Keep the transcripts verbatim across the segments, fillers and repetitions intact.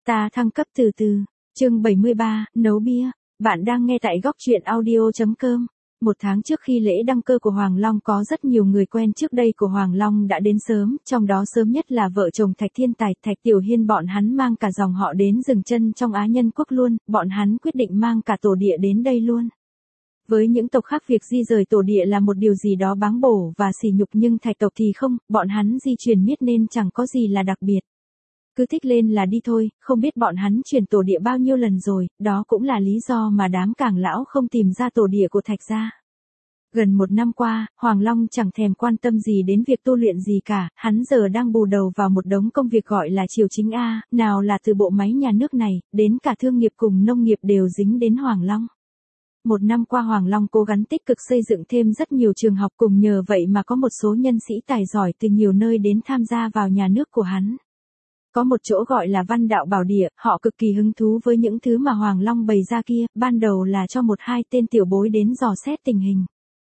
Ta thăng cấp từ từ. Chương bảy mươi ba, nấu bia. Bạn đang nghe tại góc truyện audio chấm com. Một tháng trước khi lễ đăng cơ của Hoàng Long có rất nhiều người quen trước đây của Hoàng Long đã đến sớm, trong đó sớm nhất là vợ chồng Thạch Thiên Tài, Thạch Tiểu Hiên, bọn hắn mang cả dòng họ đến dừng chân trong Á Nhân Quốc luôn, bọn hắn quyết định mang cả tổ địa đến đây luôn. Với những tộc khác việc di rời tổ địa là một điều gì đó báng bổ và sỉ nhục, nhưng Thạch tộc thì không, bọn hắn di chuyển miết nên chẳng có gì là đặc biệt. Cứ thích lên là đi thôi, không biết bọn hắn chuyển tổ địa bao nhiêu lần rồi, đó cũng là lý do mà đám Cảng lão không tìm ra tổ địa của Thạch gia. Gần một năm qua, Hoàng Long chẳng thèm quan tâm gì đến việc tu luyện gì cả, hắn giờ đang bù đầu vào một đống công việc gọi là triều chính A, nào là từ bộ máy nhà nước này, đến cả thương nghiệp cùng nông nghiệp đều dính đến Hoàng Long. Một năm qua Hoàng Long cố gắng tích cực xây dựng thêm rất nhiều trường học, cùng nhờ vậy mà có một số nhân sĩ tài giỏi từ nhiều nơi đến tham gia vào nhà nước của hắn. Có một chỗ gọi là Văn Đạo Bảo Địa, họ cực kỳ hứng thú với những thứ mà Hoàng Long bày ra kia, ban đầu là cho một hai tên tiểu bối đến dò xét tình hình.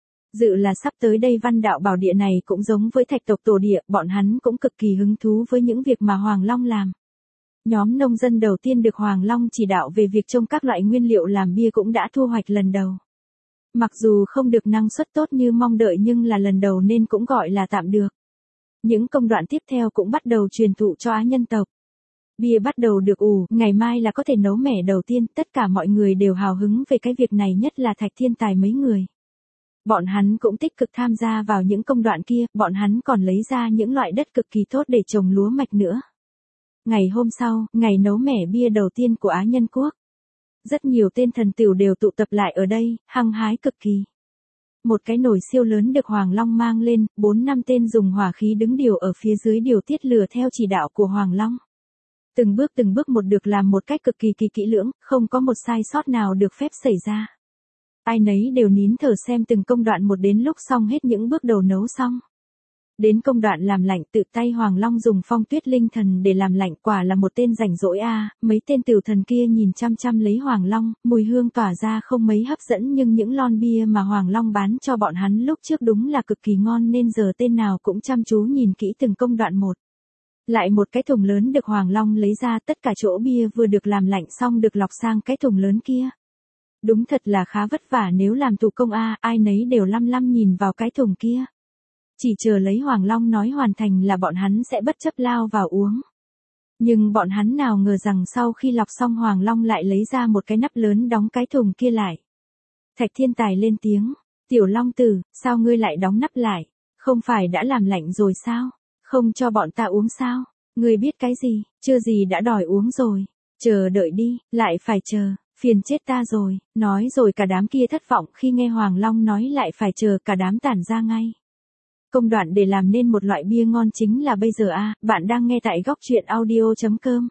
Dự là sắp tới đây Văn Đạo Bảo Địa này cũng giống với Thạch tộc tổ địa, bọn hắn cũng cực kỳ hứng thú với những việc mà Hoàng Long làm. Nhóm nông dân đầu tiên được Hoàng Long chỉ đạo về việc trồng các loại nguyên liệu làm bia cũng đã thu hoạch lần đầu. Mặc dù không được năng suất tốt như mong đợi nhưng là lần đầu nên cũng gọi là tạm được. Những công đoạn tiếp theo cũng bắt đầu truyền thụ cho Á Nhân tộc. Bia bắt đầu được ủ, ngày mai là có thể nấu mẻ đầu tiên, tất cả mọi người đều hào hứng về cái việc này, nhất là Thạch Thiên Tài mấy người. Bọn hắn cũng tích cực tham gia vào những công đoạn kia, bọn hắn còn lấy ra những loại đất cực kỳ tốt để trồng lúa mạch nữa. Ngày hôm sau, ngày nấu mẻ bia đầu tiên của Á Nhân Quốc. Rất nhiều tên thần tửu đều tụ tập lại ở đây, hăng hái cực kỳ. Một cái nồi siêu lớn được Hoàng Long mang lên, bốn năm tên dùng hỏa khí đứng điều ở phía dưới điều tiết lửa theo chỉ đạo của Hoàng Long. Từng bước từng bước một được làm một cách cực kỳ kỳ kỹ lưỡng, không có một sai sót nào được phép xảy ra. Ai nấy đều nín thở xem từng công đoạn một đến lúc xong hết những bước đầu nấu xong. Đến công đoạn làm lạnh, tự tay Hoàng Long dùng Phong Tuyết Linh Thần để làm lạnh, quả là một tên rảnh rỗi a. Mấy tên tửu thần kia nhìn chăm chăm lấy Hoàng Long, mùi hương tỏa ra không mấy hấp dẫn, nhưng những lon bia mà Hoàng Long bán cho bọn hắn lúc trước đúng là cực kỳ ngon nên giờ tên nào cũng chăm chú nhìn kỹ từng công đoạn một. Lại một cái thùng lớn được Hoàng Long lấy ra, tất cả chỗ bia vừa được làm lạnh xong được lọc sang cái thùng lớn kia. Đúng thật là khá vất vả nếu làm thủ công a, ai nấy đều lăm lăm nhìn vào cái thùng kia. Chỉ chờ lấy Hoàng Long nói hoàn thành là bọn hắn sẽ bất chấp lao vào uống. Nhưng bọn hắn nào ngờ rằng sau khi lọc xong Hoàng Long lại lấy ra một cái nắp lớn đóng cái thùng kia lại. Thạch Thiên Tài lên tiếng, Tiểu Long Tử, sao ngươi lại đóng nắp lại? Không phải đã làm lạnh rồi sao? Không cho bọn ta uống sao? Ngươi biết cái gì, chưa gì đã đòi uống rồi. Chờ đợi đi, lại phải chờ, phiền chết ta rồi. Nói rồi cả đám kia thất vọng khi nghe Hoàng Long nói lại phải chờ, cả đám tản ra ngay. Công đoạn để làm nên một loại bia ngon chính là bây giờ a, à, bạn đang nghe tại góc truyện audio chấm com.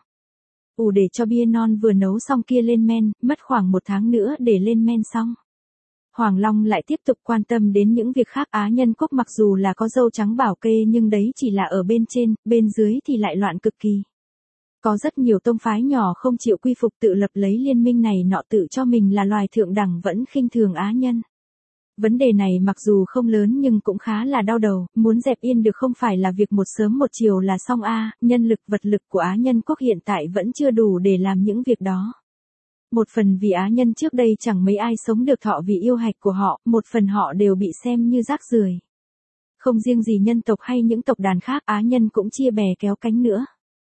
Ủ để cho bia non vừa nấu xong kia lên men, mất khoảng một tháng nữa để lên men xong. Hoàng Long lại tiếp tục quan tâm đến những việc khác. Á Nhân Quốc mặc dù là có dâu trắng bảo kê nhưng đấy chỉ là ở bên trên, bên dưới thì lại loạn cực kỳ. Có rất nhiều tông phái nhỏ không chịu quy phục tự lập lấy liên minh này nọ, tự cho mình là loài thượng đẳng vẫn khinh thường Á Nhân. Vấn đề này mặc dù không lớn nhưng cũng khá là đau đầu, muốn dẹp yên được không phải là việc một sớm một chiều là xong a, nhân lực vật lực của Á Nhân Quốc hiện tại vẫn chưa đủ để làm những việc đó. Một phần vì Á Nhân trước đây chẳng mấy ai sống được thọ vì yêu hạch của họ, một phần họ đều bị xem như rác rưởi. Không riêng gì nhân tộc hay những tộc đàn khác, Á Nhân cũng chia bè kéo cánh nữa.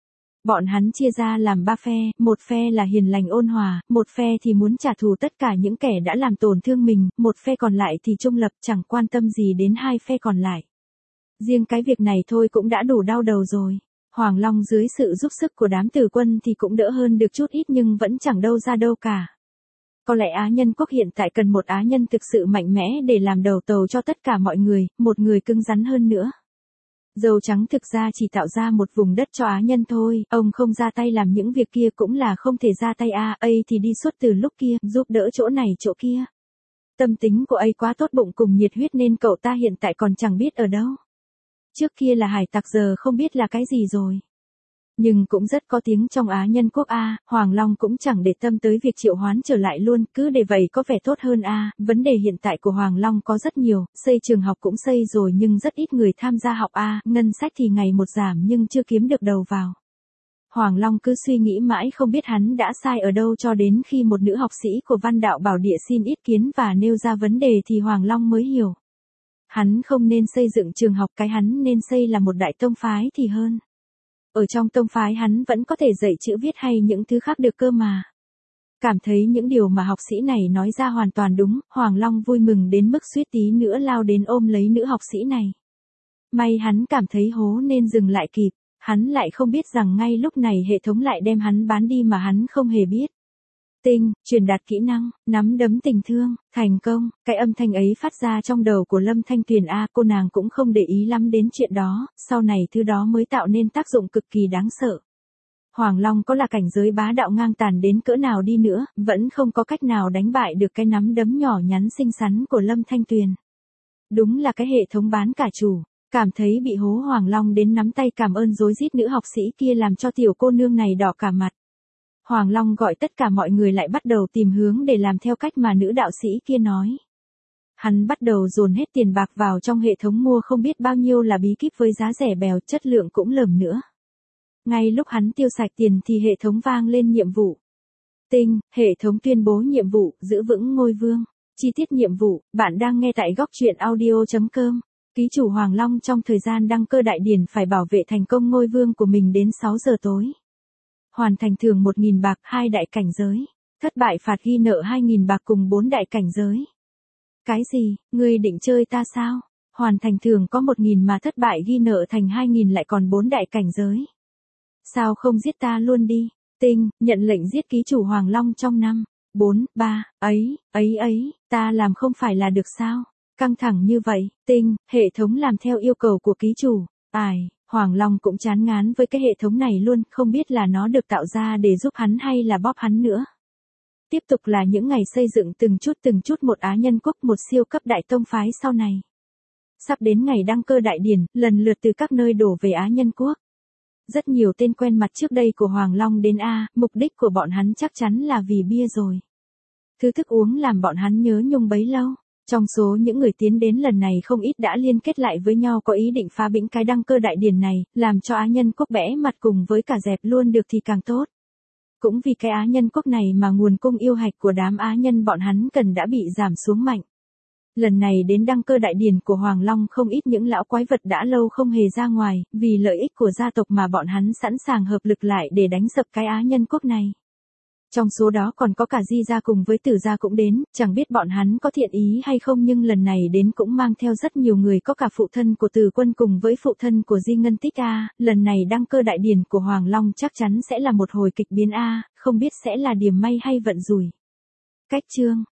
Bọn hắn chia ra làm ba phe, một phe là hiền lành ôn hòa, một phe thì muốn trả thù tất cả những kẻ đã làm tổn thương mình, một phe còn lại thì trung lập chẳng quan tâm gì đến hai phe còn lại. Riêng cái việc này thôi cũng đã đủ đau đầu rồi. Hoàng Long dưới sự giúp sức của đám tử quân thì cũng đỡ hơn được chút ít nhưng vẫn chẳng đâu ra đâu cả. Có lẽ Á Nhân Quốc hiện tại cần một Á Nhân thực sự mạnh mẽ để làm đầu tàu cho tất cả mọi người, một người cứng rắn hơn nữa. Dâu trắng thực ra chỉ tạo ra một vùng đất cho Á Nhân thôi, ông không ra tay làm những việc kia cũng là không thể ra tay a, ấy thì đi suốt từ lúc kia, giúp đỡ chỗ này chỗ kia. Tâm tính của ấy quá tốt bụng cùng nhiệt huyết nên cậu ta hiện tại còn chẳng biết ở đâu. Trước kia là hải tặc giờ không biết là cái gì rồi. Nhưng cũng rất có tiếng trong Á Nhân Quốc a, Hoàng Long cũng chẳng để tâm tới việc triệu hoán trở lại luôn, cứ để vậy có vẻ tốt hơn a. Vấn đề hiện tại của Hoàng Long có rất nhiều, xây trường học cũng xây rồi nhưng rất ít người tham gia học a, ngân sách thì ngày một giảm nhưng chưa kiếm được đầu vào. Hoàng Long cứ suy nghĩ mãi không biết hắn đã sai ở đâu cho đến khi một nữ học sĩ của Văn Đạo Bảo Địa xin ý kiến và nêu ra vấn đề thì Hoàng Long mới hiểu. Hắn không nên xây dựng trường học, cái hắn nên xây là một đại tông phái thì hơn. Ở trong tông phái hắn vẫn có thể dạy chữ viết hay những thứ khác được cơ mà. Cảm thấy những điều mà học sĩ này nói ra hoàn toàn đúng, Hoàng Long vui mừng đến mức suýt tí nữa lao đến ôm lấy nữ học sĩ này. May hắn cảm thấy hố nên dừng lại kịp, hắn lại không biết rằng ngay lúc này hệ thống lại đem hắn bán đi mà hắn không hề biết. Tinh, truyền đạt kỹ năng, nắm đấm tình thương, thành công, cái âm thanh ấy phát ra trong đầu của Lâm Thanh Tuyền a, cô nàng cũng không để ý lắm đến chuyện đó, sau này thứ đó mới tạo nên tác dụng cực kỳ đáng sợ. Hoàng Long có là cảnh giới bá đạo ngang tàn đến cỡ nào đi nữa, vẫn không có cách nào đánh bại được cái nắm đấm nhỏ nhắn xinh xắn của Lâm Thanh Tuyền. Đúng là cái hệ thống bán cả chủ, cảm thấy bị hố Hoàng Long đến nắm tay cảm ơn rối rít nữ học sĩ kia làm cho tiểu cô nương này đỏ cả mặt. Hoàng Long gọi tất cả mọi người lại bắt đầu tìm hướng để làm theo cách mà nữ đạo sĩ kia nói. Hắn bắt đầu dồn hết tiền bạc vào trong hệ thống mua không biết bao nhiêu là bí kíp với giá rẻ bèo, chất lượng cũng lởm nữa. Ngay lúc hắn tiêu sạch tiền thì hệ thống vang lên nhiệm vụ. Tinh, hệ thống tuyên bố nhiệm vụ, giữ vững ngôi vương. Chi tiết nhiệm vụ, bạn đang nghe tại góc truyện audio chấm com. Ký chủ Hoàng Long trong thời gian đăng cơ đại điển phải bảo vệ thành công ngôi vương của mình đến sáu giờ tối. Hoàn thành thưởng một nghìn bạc, hai đại cảnh giới. Thất bại phạt ghi nợ hai nghìn bạc cùng bốn đại cảnh giới. Cái gì, ngươi định chơi ta sao? Hoàn thành thưởng có một nghìn mà thất bại ghi nợ thành hai nghìn lại còn bốn đại cảnh giới. Sao không giết ta luôn đi? Tinh, nhận lệnh giết ký chủ Hoàng Long trong năm, bốn, ba, ấy, ấy ấy, ta làm không phải là được sao? Căng thẳng như vậy, Tinh, hệ thống làm theo yêu cầu của ký chủ. Ai, Hoàng Long cũng chán ngán với cái hệ thống này luôn, không biết là nó được tạo ra để giúp hắn hay là bóp hắn nữa. Tiếp tục là những ngày xây dựng từng chút từng chút một Á Nhân Quốc, một siêu cấp đại tông phái sau này. Sắp đến ngày đăng cơ đại điển, lần lượt từ các nơi đổ về Á Nhân Quốc. Rất nhiều tên quen mặt trước đây của Hoàng Long đến A, mục đích của bọn hắn chắc chắn là vì bia rồi. Thứ thức uống làm bọn hắn nhớ nhung bấy lâu. Trong số những người tiến đến lần này không ít đã liên kết lại với nhau có ý định phá bĩnh cái đăng cơ đại điển này, làm cho Á Nhân Quốc bẽ mặt cùng với cả dẹp luôn được thì càng tốt. Cũng vì cái Á Nhân Quốc này mà nguồn cung yêu hạch của đám Á Nhân bọn hắn cần đã bị giảm xuống mạnh. Lần này đến đăng cơ đại điển của Hoàng Long không ít những lão quái vật đã lâu không hề ra ngoài, vì lợi ích của gia tộc mà bọn hắn sẵn sàng hợp lực lại để đánh sập cái Á Nhân Quốc này. Trong số đó còn có cả Di gia cùng với Tử gia cũng đến, chẳng biết bọn hắn có thiện ý hay không nhưng lần này đến cũng mang theo rất nhiều người, có cả phụ thân của Từ Quân cùng với phụ thân của Di Ngân Tích a, lần này đăng cơ đại điển của Hoàng Long chắc chắn sẽ là một hồi kịch biến a, không biết sẽ là điểm may hay vận rủi. Cách chương